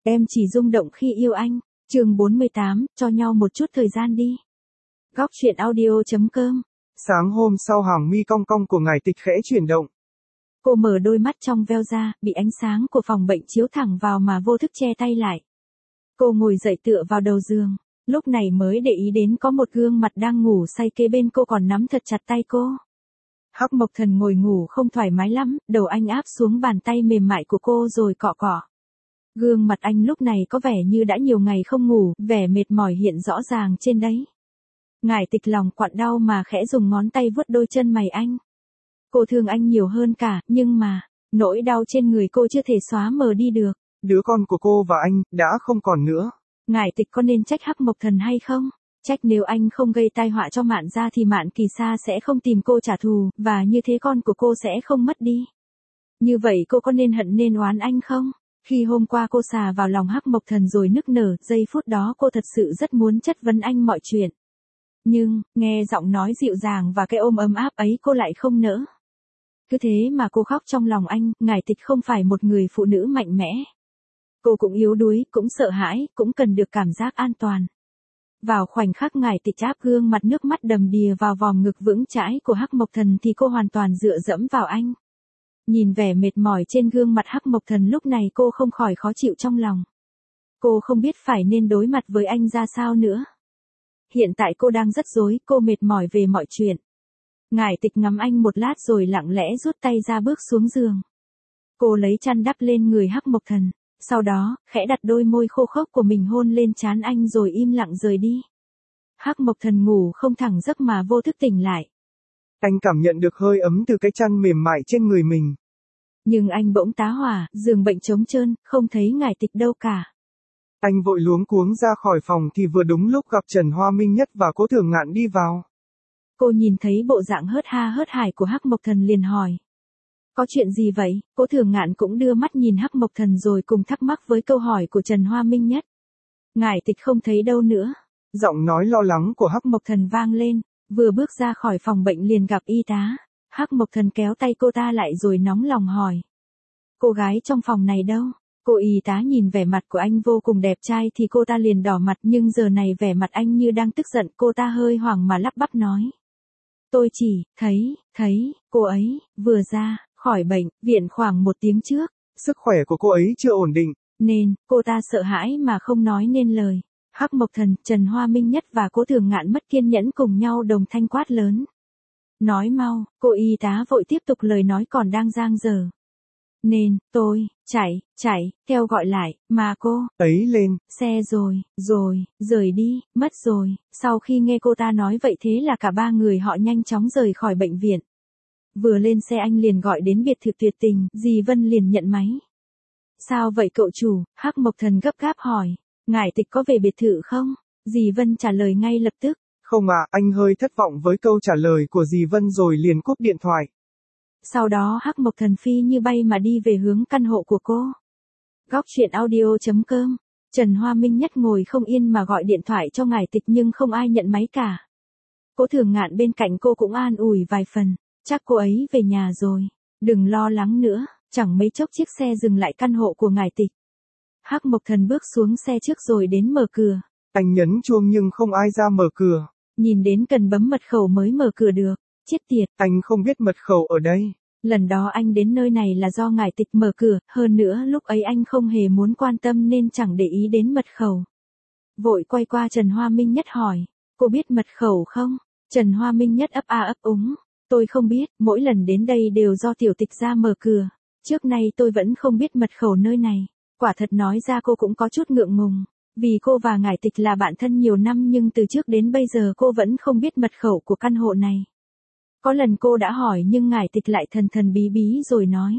Em chỉ rung động khi yêu anh. Chương 48, cho nhau một chút thời gian đi. Góc truyện audio.com. Sáng hôm sau hàng mi cong cong của ngài Tịch khẽ chuyển động. Cô mở đôi mắt trong veo ra, bị ánh sáng của phòng bệnh chiếu thẳng vào mà vô thức che tay lại. Cô ngồi dậy tựa vào đầu giường, lúc này mới để ý đến có một gương mặt đang ngủ say kế bên cô còn nắm thật chặt tay cô. Hắc Mộc Thần ngồi ngủ không thoải mái lắm, đầu anh áp xuống bàn tay mềm mại của cô rồi cọ cọ. Gương mặt anh lúc này có vẻ như đã nhiều ngày không ngủ, vẻ mệt mỏi hiện rõ ràng trên đấy. Ngải Tịch lòng quặn đau mà khẽ dùng ngón tay vuốt đôi chân mày anh. Cô thương anh nhiều hơn cả, nhưng mà, nỗi đau trên người cô chưa thể xóa mờ đi được. Đứa con của cô và anh, đã không còn nữa. Ngải Tịch có nên trách Hắc Mộc Thần hay không? Trách nếu anh không gây tai họa cho Mạn gia thì Mạn Kỳ Sa sẽ không tìm cô trả thù, và như thế con của cô sẽ không mất đi. Như vậy cô có nên hận nên oán anh không? Khi hôm qua cô xà vào lòng Hắc Mộc Thần rồi nức nở, giây phút đó cô thật sự rất muốn chất vấn anh mọi chuyện. Nhưng, nghe giọng nói dịu dàng và cái ôm ấm áp ấy cô lại không nỡ. Cứ thế mà cô khóc trong lòng anh. Ngải Tịch không phải một người phụ nữ mạnh mẽ. Cô cũng yếu đuối, cũng sợ hãi, cũng cần được cảm giác an toàn. Vào khoảnh khắc Ngải Tịch áp gương mặt nước mắt đầm đìa vào vòng ngực vững chãi của Hắc Mộc Thần thì cô hoàn toàn dựa dẫm vào anh. Nhìn vẻ mệt mỏi trên gương mặt Hắc Mộc Thần lúc này cô không khỏi khó chịu trong lòng. Cô không biết phải nên đối mặt với anh ra sao nữa. Hiện tại cô đang rất rối, cô mệt mỏi về mọi chuyện. Ngải Tịch ngắm anh một lát rồi lặng lẽ rút tay ra bước xuống giường. Cô lấy chăn đắp lên người Hắc Mộc Thần, sau đó, khẽ đặt đôi môi khô khốc của mình hôn lên trán anh rồi im lặng rời đi. Hắc Mộc Thần ngủ không thẳng giấc mà vô thức tỉnh lại. Anh cảm nhận được hơi ấm từ cái chăn mềm mại trên người mình. Nhưng anh bỗng tá hỏa, giường bệnh trống trơn, không thấy Ngải Tịch đâu cả. Anh vội luống cuống ra khỏi phòng thì vừa đúng lúc gặp Trần Hoa Minh Nhất và Cố Thường Ngạn đi vào. Cô nhìn thấy bộ dạng hớt ha hớt hải của Hắc Mộc Thần liền hỏi. Có chuyện gì vậy? Cố Thường Ngạn cũng đưa mắt nhìn Hắc Mộc Thần rồi cùng thắc mắc với câu hỏi của Trần Hoa Minh Nhất. Ngải Tịch không thấy đâu nữa. Giọng nói lo lắng của Hắc Mộc Thần vang lên, vừa bước ra khỏi phòng bệnh liền gặp y tá. Hắc Mộc Thần kéo tay cô ta lại rồi nóng lòng hỏi. Cô gái trong phòng này đâu? Cô y tá nhìn vẻ mặt của anh vô cùng đẹp trai thì cô ta liền đỏ mặt, nhưng giờ này vẻ mặt anh như đang tức giận. Cô ta hơi hoảng mà lắp bắp nói. Tôi chỉ thấy cô ấy vừa ra khỏi bệnh viện khoảng 1 tiếng trước. Sức khỏe của cô ấy chưa ổn định, nên cô ta sợ hãi mà không nói nên lời. Hắc Mộc Thần, Trần Hoa Minh Nhất và Cố Thường Ngạn mất kiên nhẫn cùng nhau đồng thanh quát lớn. Nói mau, cô y tá vội tiếp tục lời nói còn đang dang dở. Nên, tôi, chạy, theo gọi lại, mà cô, ấy lên, xe rồi, rời đi, mất rồi. Sau khi nghe cô ta nói vậy thế là cả ba người họ nhanh chóng rời khỏi bệnh viện. Vừa lên xe anh liền gọi đến biệt thự tuyệt tình, dì Vân liền nhận máy. Sao vậy cậu chủ? Hắc Mộc Thần gấp gáp hỏi. Ngải Tịch có về biệt thự không? Dì Vân trả lời ngay lập tức. Không ạ, anh hơi thất vọng với câu trả lời của dì Vân rồi liền cúp điện thoại. Sau đó Hắc Mộc Thần phi như bay mà đi về hướng căn hộ của cô. Góc truyện audio.com. Trần Hoa Minh Nhất ngồi không yên mà gọi điện thoại cho Ngải Tịch nhưng không ai nhận máy cả. Cố Thường Ngạn bên cạnh cô cũng an ủi vài phần. Chắc cô ấy về nhà rồi. Đừng lo lắng nữa. Chẳng mấy chốc chiếc xe dừng lại căn hộ của Ngải Tịch. Hắc Mộc Thần bước xuống xe trước rồi đến mở cửa. Anh nhấn chuông nhưng không ai ra mở cửa. Nhìn đến cần bấm mật khẩu mới mở cửa được. Chết tiệt. Anh không biết mật khẩu ở đây. Lần đó anh đến nơi này là do Ngải Tịch mở cửa, hơn nữa lúc ấy anh không hề muốn quan tâm nên chẳng để ý đến mật khẩu. Vội quay qua Trần Hoa Minh Nhất hỏi, cô biết mật khẩu không? Trần Hoa Minh Nhất ấp a ấp úng, tôi không biết, mỗi lần đến đây đều do tiểu tịch ra mở cửa. Trước nay tôi vẫn không biết mật khẩu nơi này. Quả thật nói ra cô cũng có chút ngượng ngùng. Vì cô và Ngải Tịch là bạn thân nhiều năm nhưng từ trước đến bây giờ cô vẫn không biết mật khẩu của căn hộ này. Có lần cô đã hỏi nhưng Ngải Tịch lại thần thần bí bí rồi nói.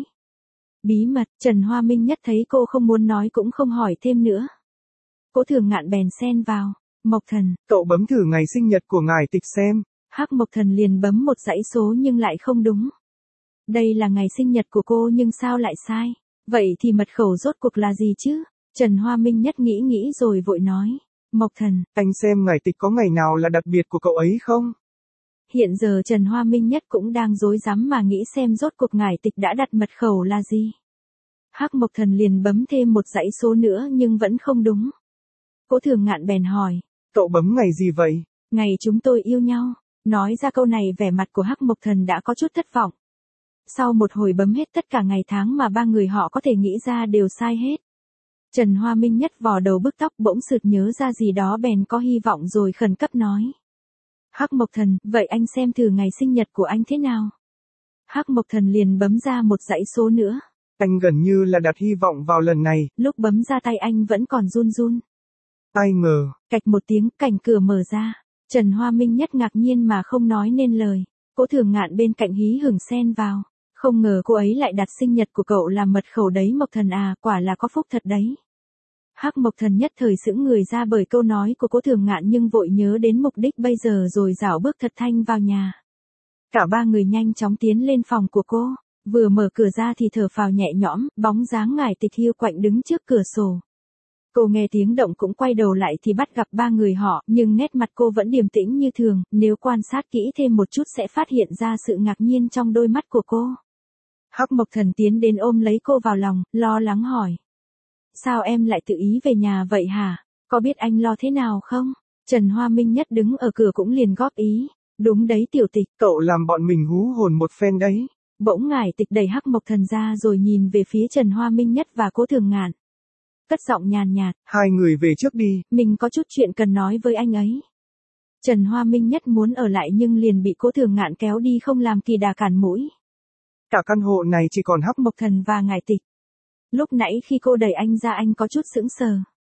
Bí mật, Trần Hoa Minh Nhất thấy cô không muốn nói cũng không hỏi thêm nữa. Cố Thường Ngạn bèn xen vào. Mộc Thần, cậu bấm thử ngày sinh nhật của Ngải Tịch xem. Hắc Mộc Thần liền bấm một dãy số nhưng lại không đúng. Đây là ngày sinh nhật của cô nhưng sao lại sai? Vậy thì mật khẩu rốt cuộc là gì chứ? Trần Hoa Minh Nhất nghĩ rồi vội nói. Mộc Thần, anh xem Ngải Tịch có ngày nào là đặc biệt của cậu ấy không? Hiện giờ Trần Hoa Minh Nhất cũng đang rối rắm mà nghĩ xem rốt cuộc Ngải Tịch đã đặt mật khẩu là gì. Hắc Mộc Thần liền bấm thêm một dãy số nữa nhưng vẫn không đúng. Cố Thường Ngạn bèn hỏi. Cậu bấm ngày gì vậy? Ngày chúng tôi yêu nhau. Nói ra câu này vẻ mặt của Hắc Mộc Thần đã có chút thất vọng. Sau một hồi bấm hết tất cả ngày tháng mà ba người họ có thể nghĩ ra đều sai hết. Trần Hoa Minh Nhất vò đầu bứt tóc bỗng sực nhớ ra gì đó bèn có hy vọng rồi khẩn cấp nói. Hắc Mộc Thần, vậy anh xem thử ngày sinh nhật của anh thế nào? Hắc Mộc Thần liền bấm ra một dãy số nữa. Anh gần như là đặt hy vọng vào lần này. Lúc bấm ra tay anh vẫn còn run run. Ai ngờ. Cạch một tiếng, cành cửa mở ra. Trần Hoa Minh Nhất ngạc nhiên mà không nói nên lời. Cố Thường Ngạn bên cạnh hí hửng xen vào. Không ngờ cô ấy lại đặt sinh nhật của cậu làm mật khẩu đấy Mộc Thần à, quả là có phúc thật đấy. Hắc Mộc Thần nhất thời sững người ra bởi câu nói của Cố Thường Ngạn nhưng vội nhớ đến mục đích bây giờ rồi rảo bước thật thanh vào nhà. Cả ba người nhanh chóng tiến lên phòng của cô, vừa mở cửa ra thì thở phào nhẹ nhõm, bóng dáng Ngải Tịch hiu quạnh đứng trước cửa sổ. Cô nghe tiếng động cũng quay đầu lại thì bắt gặp ba người họ, nhưng nét mặt cô vẫn điềm tĩnh như thường, nếu quan sát kỹ thêm một chút sẽ phát hiện ra sự ngạc nhiên trong đôi mắt của cô. Hắc Mộc Thần tiến đến ôm lấy cô vào lòng, lo lắng hỏi. Sao em lại tự ý về nhà vậy hả? Có biết anh lo thế nào không? Trần Hoa Minh Nhất đứng ở cửa cũng liền góp ý. Đúng đấy Tiểu Tịch. Cậu làm bọn mình hú hồn một phen đấy. Bỗng Ngải Tịch đẩy Hắc Mộc Thần ra rồi nhìn về phía Trần Hoa Minh Nhất và Cố Thường Ngạn. Cất giọng nhàn nhạt. Hai người về trước đi. Mình có chút chuyện cần nói với anh ấy. Trần Hoa Minh Nhất muốn ở lại nhưng liền bị Cố Thường Ngạn kéo đi không làm kỳ đà cản mũi. Cả căn hộ này chỉ còn Hắc Mộc Thần và Ngải Tịch. Lúc nãy khi cô đẩy anh ra anh có chút sững sờ.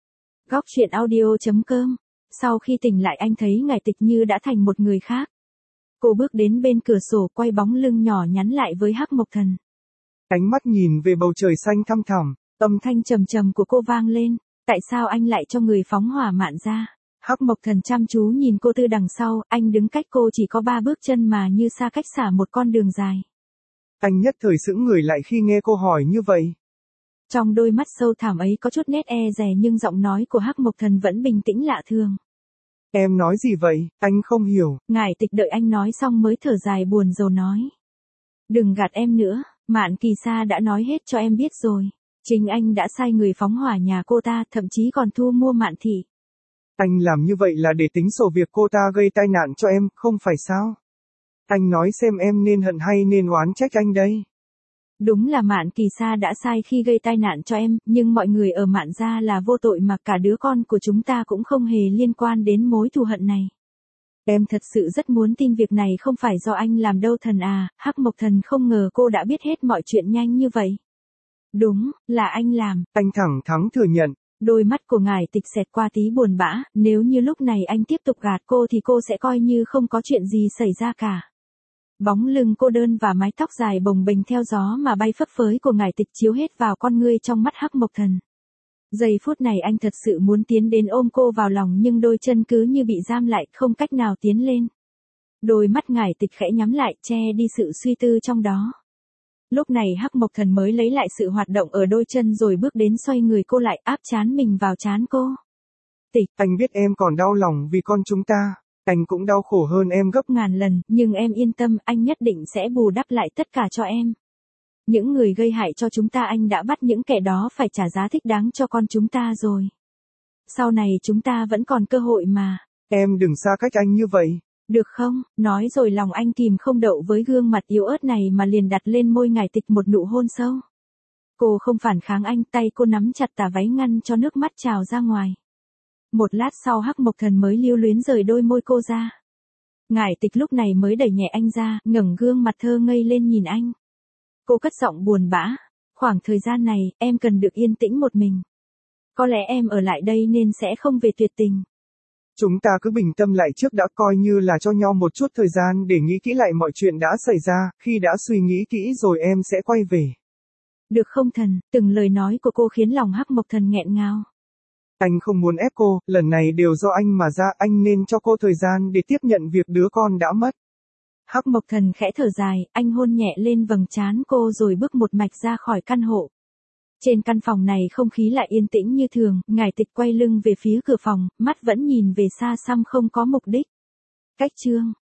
Góc truyện audio.com. Sau khi tỉnh lại anh thấy Ngải Tịch như đã thành một người khác. Cô bước đến bên cửa sổ quay bóng lưng nhỏ nhắn lại với Hắc Mộc Thần. Ánh mắt nhìn về bầu trời xanh thăm thẳm. Âm thanh trầm trầm của cô vang lên. Tại sao anh lại cho người phóng hỏa mạn ra? Hắc Mộc Thần chăm chú nhìn cô từ đằng sau, anh đứng cách cô chỉ có 3 bước chân mà như xa cách xả một con đường dài. Anh nhất thời sững người lại khi nghe cô hỏi như vậy. Trong đôi mắt sâu thẳm ấy có chút nét e dè nhưng giọng nói của Hắc Mộc Thần vẫn bình tĩnh lạ thường. Em nói gì vậy, anh không hiểu. Ngải Tịch đợi anh nói xong mới thở dài buồn rầu nói. Đừng gạt em nữa, Mạn Kỳ Sa đã nói hết cho em biết rồi. Chính anh đã sai người phóng hỏa nhà cô ta, thậm chí còn thu mua Mạn Thị. Anh làm như vậy là để tính sổ việc cô ta gây tai nạn cho em, không phải sao? Anh nói xem em nên hận hay nên oán trách anh đây. Đúng là Mạn Kỳ Sa đã sai khi gây tai nạn cho em, nhưng mọi người ở Mạn gia là vô tội mà cả đứa con của chúng ta cũng không hề liên quan đến mối thù hận này. Em thật sự rất muốn tin việc này không phải do anh làm đâu Thần à, Hắc Mộc Thần không ngờ cô đã biết hết mọi chuyện nhanh như vậy. Đúng, là anh làm. Anh thẳng thắn thừa nhận. Đôi mắt của Ngải Tịch xẹt qua tí buồn bã, nếu như lúc này anh tiếp tục gạt cô thì cô sẽ coi như không có chuyện gì xảy ra cả. Bóng lưng cô đơn và mái tóc dài bồng bềnh theo gió mà bay phấp phới của Ngải Tịch chiếu hết vào con ngươi trong mắt Hắc Mộc Thần. Giây phút này anh thật sự muốn tiến đến ôm cô vào lòng nhưng đôi chân cứ như bị giam lại không cách nào tiến lên. Đôi mắt Ngải Tịch khẽ nhắm lại che đi sự suy tư trong đó. Lúc này Hắc Mộc Thần mới lấy lại sự hoạt động ở đôi chân rồi bước đến xoay người cô lại áp trán mình vào trán cô. Tịch, anh biết em còn đau lòng vì con chúng ta. Anh cũng đau khổ hơn em gấp ngàn lần, nhưng em yên tâm, anh nhất định sẽ bù đắp lại tất cả cho em. Những người gây hại cho chúng ta anh đã bắt những kẻ đó phải trả giá thích đáng cho con chúng ta rồi. Sau này chúng ta vẫn còn cơ hội mà. Em đừng xa cách anh như vậy. Được không? Nói rồi lòng anh kìm không đậu với gương mặt yếu ớt này mà liền đặt lên môi Ngải Tịch một nụ hôn sâu. Cô không phản kháng anh, tay cô nắm chặt tà váy ngăn cho nước mắt trào ra ngoài. Một lát sau Hắc Mộc Thần mới lưu luyến rời đôi môi cô ra. Ngải Tịch lúc này mới đẩy nhẹ anh ra, ngẩng gương mặt thơ ngây lên nhìn anh. Cô cất giọng buồn bã. Khoảng thời gian này, em cần được yên tĩnh một mình. Có lẽ em ở lại đây nên sẽ không về tuyệt tình. Chúng ta cứ bình tâm lại trước đã, coi như là cho nhau một chút thời gian để nghĩ kỹ lại mọi chuyện đã xảy ra, khi đã suy nghĩ kỹ rồi em sẽ quay về. Được không Thần? Từng lời nói của cô khiến lòng Hắc Mộc Thần nghẹn ngào. Anh không muốn ép cô, lần này đều do anh mà ra, anh nên cho cô thời gian để tiếp nhận việc đứa con đã mất. Hắc Mộc Thần khẽ thở dài, anh hôn nhẹ lên vầng trán cô rồi bước một mạch ra khỏi căn hộ. Trên căn phòng này không khí lại yên tĩnh như thường, Ngải Tịch quay lưng về phía cửa phòng, mắt vẫn nhìn về xa xăm không có mục đích. Cách chương